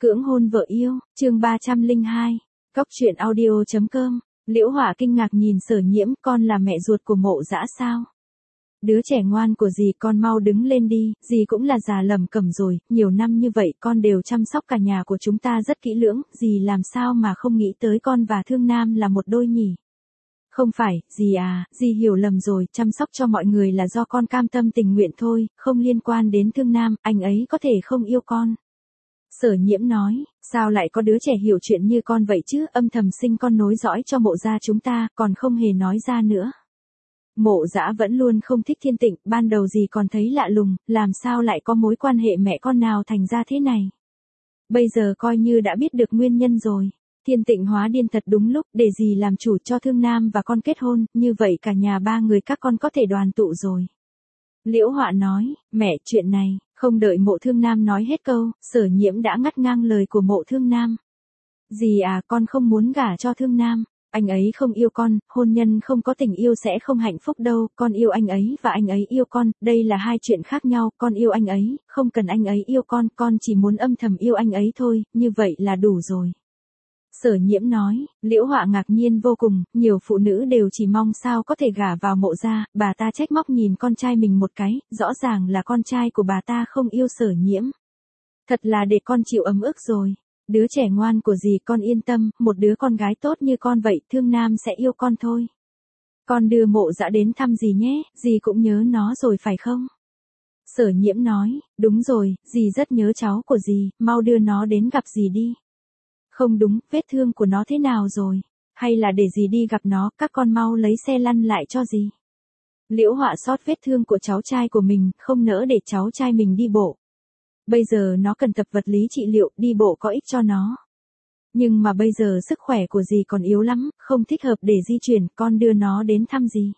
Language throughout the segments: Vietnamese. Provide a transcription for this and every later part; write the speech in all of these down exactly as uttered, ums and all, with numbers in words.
Cưỡng hôn vợ yêu, chương ba trăm lẻ hai, Cóc truyện audio chấm com. Liễu Hỏa kinh ngạc nhìn Sở Nhiễm, con là mẹ ruột của Mộ Dã sao? Đứa trẻ ngoan của dì, con mau đứng lên đi, dì cũng là già lầm cẩm rồi, nhiều năm như vậy con đều chăm sóc cả nhà của chúng ta rất kỹ lưỡng, dì làm sao mà không nghĩ tới con và Thương Nam là một đôi nhỉ? Không phải, dì à, dì hiểu lầm rồi, chăm sóc cho mọi người là do con cam tâm tình nguyện thôi, không liên quan đến Thương Nam, anh ấy có thể không yêu con. Sở Nhiễm nói, sao lại có đứa trẻ hiểu chuyện như con vậy chứ, âm thầm sinh con nối dõi cho Mộ gia chúng ta, còn không hề nói ra nữa. Mộ Dã vẫn luôn không thích Thiên Tịnh, ban đầu dì còn thấy lạ lùng, làm sao lại có mối quan hệ mẹ con nào thành ra thế này. Bây giờ coi như đã biết được nguyên nhân rồi. Thiên Tịnh hóa điên thật đúng lúc, để dì làm chủ cho Thương Nam và con kết hôn, như vậy cả nhà ba người các con có thể đoàn tụ rồi. Liễu Họa nói, mẹ, chuyện này, không đợi Mộ Thương Nam nói hết câu, Sở Nhiễm đã ngắt ngang lời của Mộ Thương Nam. Dì à, con không muốn gả cho Thương Nam, anh ấy không yêu con, hôn nhân không có tình yêu sẽ không hạnh phúc đâu, con yêu anh ấy và anh ấy yêu con, đây là hai chuyện khác nhau, con yêu anh ấy, không cần anh ấy yêu con, con chỉ muốn âm thầm yêu anh ấy thôi, như vậy là đủ rồi. Sở Nhiễm nói, Liễu Họa ngạc nhiên vô cùng, nhiều phụ nữ đều chỉ mong sao có thể gả vào Mộ gia, bà ta trách móc nhìn con trai mình một cái, rõ ràng là con trai của bà ta không yêu Sở Nhiễm. Thật là để con chịu ấm ức rồi. Đứa trẻ ngoan của dì, con yên tâm, một đứa con gái tốt như con vậy, Thương Nam sẽ yêu con thôi. Con đưa Mộ Dã đến thăm dì nhé, dì cũng nhớ nó rồi phải không? Sở Nhiễm nói, đúng rồi, dì rất nhớ cháu của dì, mau đưa nó đến gặp dì đi. Không đúng, vết thương của nó thế nào rồi? Hay là để dì đi gặp nó, các con mau lấy xe lăn lại cho dì. Liễu Họa xót vết thương của cháu trai của mình, không nỡ để cháu trai mình đi bộ. Bây giờ nó cần tập vật lý trị liệu, đi bộ có ích cho nó. Nhưng mà bây giờ sức khỏe của dì còn yếu lắm, không thích hợp để di chuyển, con đưa nó đến thăm dì.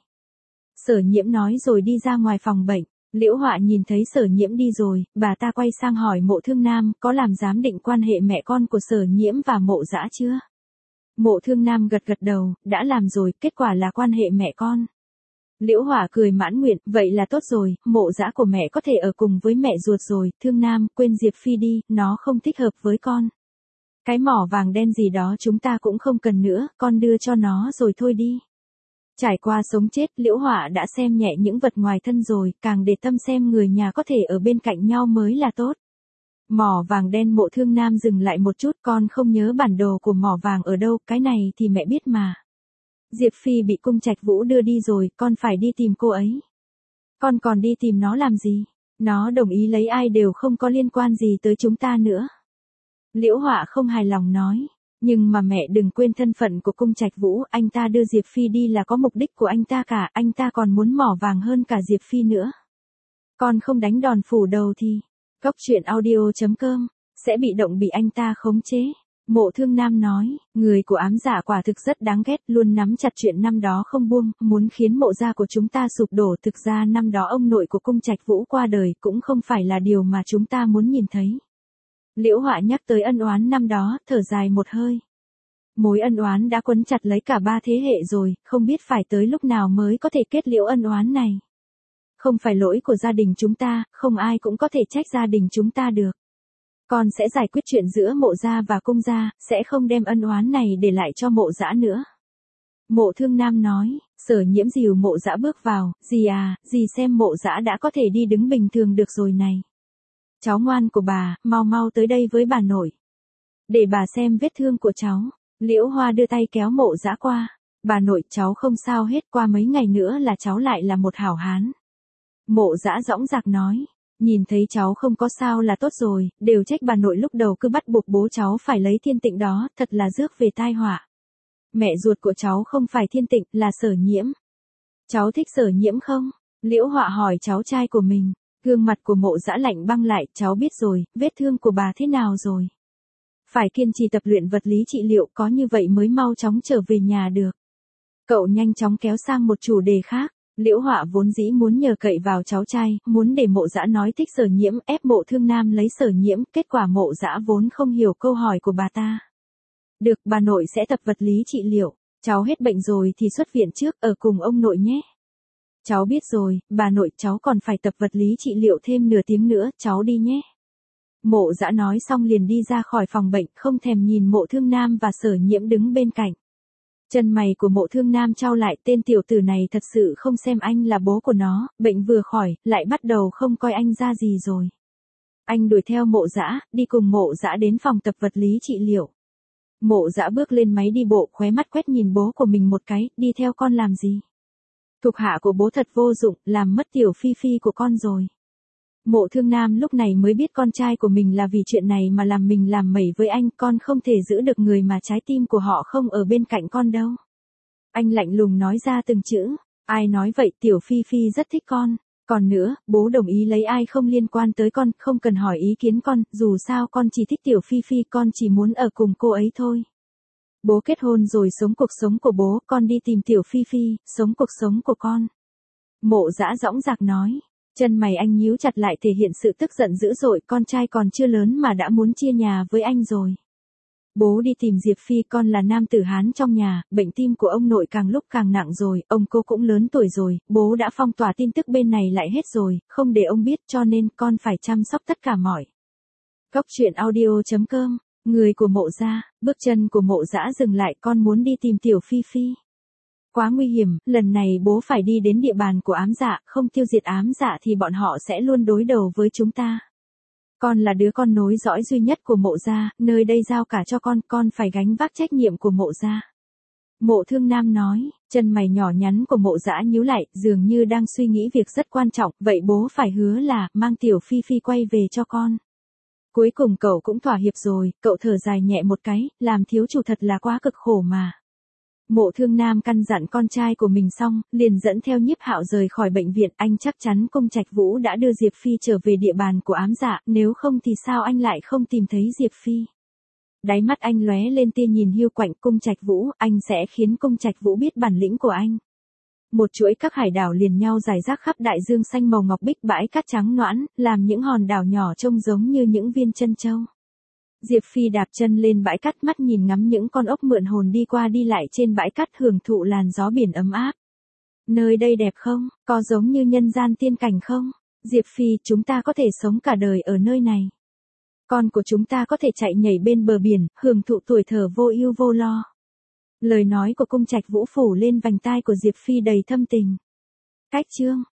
Sở Nhiễm nói rồi đi ra ngoài phòng bệnh. Liễu Họa nhìn thấy Sở Nhiễm đi rồi, bà ta quay sang hỏi Mộ Thương Nam, có làm giám định quan hệ mẹ con của Sở Nhiễm và Mộ Dã chưa? Mộ Thương Nam gật gật đầu, đã làm rồi, kết quả là quan hệ mẹ con. Liễu Hỏa cười mãn nguyện, vậy là tốt rồi, Mộ Dã của mẹ có thể ở cùng với mẹ ruột rồi, Thương Nam, quên Diệp Phi đi, nó không thích hợp với con. Cái mỏ vàng đen gì đó chúng ta cũng không cần nữa, con đưa cho nó rồi thôi đi. Trải qua sống chết, Liễu Hỏa đã xem nhẹ những vật ngoài thân rồi, càng để tâm xem người nhà có thể ở bên cạnh nhau mới là tốt. Mỏ vàng đen. Mộ Thương Nam dừng lại một chút, con không nhớ bản đồ của mỏ vàng ở đâu, cái này thì mẹ biết mà. Diệp Phi bị Cung Trạch Vũ đưa đi rồi, con phải đi tìm cô ấy. Con còn đi tìm nó làm gì? Nó đồng ý lấy ai đều không có liên quan gì tới chúng ta nữa. Liễu Họa không hài lòng nói. Nhưng mà mẹ đừng quên thân phận của Cung Trạch Vũ, anh ta đưa Diệp Phi đi là có mục đích của anh ta cả, anh ta còn muốn mỏ vàng hơn cả Diệp Phi nữa. Con không đánh đòn phủ đầu thì, Cóc truyện audio chấm com, sẽ bị động bị anh ta khống chế. Mộ Thương Nam nói, người của ám giả quả thực rất đáng ghét, luôn nắm chặt chuyện năm đó không buông, muốn khiến Mộ gia của chúng ta sụp đổ, thực ra năm đó ông nội của Cung Trạch Vũ qua đời cũng không phải là điều mà chúng ta muốn nhìn thấy. Liễu Họa nhắc tới ân oán năm đó, thở dài một hơi. Mối ân oán đã quấn chặt lấy cả ba thế hệ rồi, không biết phải tới lúc nào mới có thể kết liễu ân oán này. Không phải lỗi của gia đình chúng ta, không ai cũng có thể trách gia đình chúng ta được. Con sẽ giải quyết chuyện giữa Mộ gia và Cung gia, sẽ không đem ân oán này để lại cho Mộ Dã nữa. Mộ Thương Nam nói, Sở Nhiễm dìu Mộ Dã bước vào, dì à, dì xem Mộ Dã đã có thể đi đứng bình thường được rồi này. Cháu ngoan của bà, mau mau tới đây với bà nội. Để bà xem vết thương của cháu. Liễu Hoa đưa tay kéo Mộ Dã qua. Bà nội, cháu không sao hết, qua mấy ngày nữa là cháu lại là một hảo hán. Mộ Dã dõng dạc nói. Nhìn thấy cháu không có sao là tốt rồi, đều trách bà nội lúc đầu cứ bắt buộc bố cháu phải lấy Thiên Tịnh đó, thật là rước về tai họa. Mẹ ruột của cháu không phải Thiên Tịnh, là Sở Nhiễm. Cháu thích Sở Nhiễm không? Liễu Họa hỏi cháu trai của mình. Gương mặt của Mộ Dã lạnh băng lại, cháu biết rồi, vết thương của bà thế nào rồi? Phải kiên trì tập luyện vật lý trị liệu, có như vậy mới mau chóng trở về nhà được. Cậu nhanh chóng kéo sang một chủ đề khác. Liễu Họa vốn dĩ muốn nhờ cậy vào cháu trai, muốn để Mộ Dã nói thích Sở Nhiễm, ép Mộ Thương Nam lấy Sở Nhiễm, kết quả Mộ Dã vốn không hiểu câu hỏi của bà ta. Được, bà nội sẽ tập vật lý trị liệu, cháu hết bệnh rồi thì xuất viện trước, ở cùng ông nội nhé. Cháu biết rồi, bà nội, cháu còn phải tập vật lý trị liệu thêm nửa tiếng nữa, cháu đi nhé. Mộ Dã nói xong liền đi ra khỏi phòng bệnh, không thèm nhìn Mộ Thương Nam và Sở Nhiễm đứng bên cạnh. Chân mày của Mộ Thương Nam chau lại, tên tiểu tử này thật sự không xem anh là bố của nó, bệnh vừa khỏi, lại bắt đầu không coi anh ra gì rồi. Anh đuổi theo Mộ Dã, đi cùng Mộ Dã đến phòng tập vật lý trị liệu. Mộ Dã bước lên máy đi bộ, khóe mắt quét nhìn bố của mình một cái, đi theo con làm gì? Thuộc hạ của bố thật vô dụng, làm mất tiểu Phi Phi của con rồi. Mộ Thương Nam lúc này mới biết con trai của mình là vì chuyện này mà làm mình làm mẩy với anh, con không thể giữ được người mà trái tim của họ không ở bên cạnh con đâu. Anh lạnh lùng nói ra từng chữ, ai nói vậy, tiểu Phi Phi rất thích con. Còn nữa, bố đồng ý lấy ai không liên quan tới con, không cần hỏi ý kiến con, dù sao con chỉ thích tiểu Phi Phi, con chỉ muốn ở cùng cô ấy thôi. Bố kết hôn rồi, sống cuộc sống của bố, con đi tìm tiểu Phi Phi, sống cuộc sống của con. Mộ Dã dõng dạc nói, chân mày anh nhíu chặt lại thể hiện sự tức giận dữ dội, con trai còn chưa lớn mà đã muốn chia nhà với anh rồi. Bố đi tìm Diệp Phi, con là nam tử Hán trong nhà, bệnh tim của ông nội càng lúc càng nặng rồi, ông cô cũng lớn tuổi rồi, bố đã phong tỏa tin tức bên này lại hết rồi, không để ông biết, cho nên con phải chăm sóc tất cả mọi. Góc truyện audio chấm com, người của Mộ Gia, bước chân của Mộ Dã dừng lại, con muốn đi tìm tiểu Phi Phi. Quá nguy hiểm, lần này bố phải đi đến địa bàn của ám dạ, không tiêu diệt ám dạ thì bọn họ sẽ luôn đối đầu với chúng ta. Con là đứa con nối dõi duy nhất của Mộ Gia, nơi đây giao cả cho con, con phải gánh vác trách nhiệm của Mộ Gia. Mộ Thương Nam nói, chân mày nhỏ nhắn của Mộ Dã nhíu lại, dường như đang suy nghĩ việc rất quan trọng, vậy bố phải hứa là, mang tiểu Phi Phi quay về cho con. Cuối cùng cậu cũng thỏa hiệp rồi, cậu thở dài nhẹ một cái, làm thiếu chủ thật là quá cực khổ mà. Mộ Thương Nam căn dặn con trai của mình xong, liền dẫn theo Nhiếp Hạo rời khỏi bệnh viện, anh chắc chắn Cung Trạch Vũ đã đưa Diệp Phi trở về địa bàn của ám dạ, nếu không thì sao anh lại không tìm thấy Diệp Phi. Đáy mắt anh lóe lên tia nhìn hiu quạnh, Cung Trạch Vũ, anh sẽ khiến Cung Trạch Vũ biết bản lĩnh của anh. Một chuỗi các hải đảo liền nhau rải rác khắp đại dương xanh màu ngọc bích, bãi cát trắng nõn, làm những hòn đảo nhỏ trông giống như những viên chân châu. Diệp Phi đạp chân lên bãi cát, mắt nhìn ngắm những con ốc mượn hồn đi qua đi lại trên bãi cát, hưởng thụ làn gió biển ấm áp. Nơi đây đẹp không, có giống như nhân gian tiên cảnh không? Diệp Phi, chúng ta có thể sống cả đời ở nơi này. Con của chúng ta có thể chạy nhảy bên bờ biển, hưởng thụ tuổi thơ vô ưu vô lo. Lời nói của Cung Trạch Vũ phủ lên vành tai của Diệp Phi đầy thâm tình. Cách chương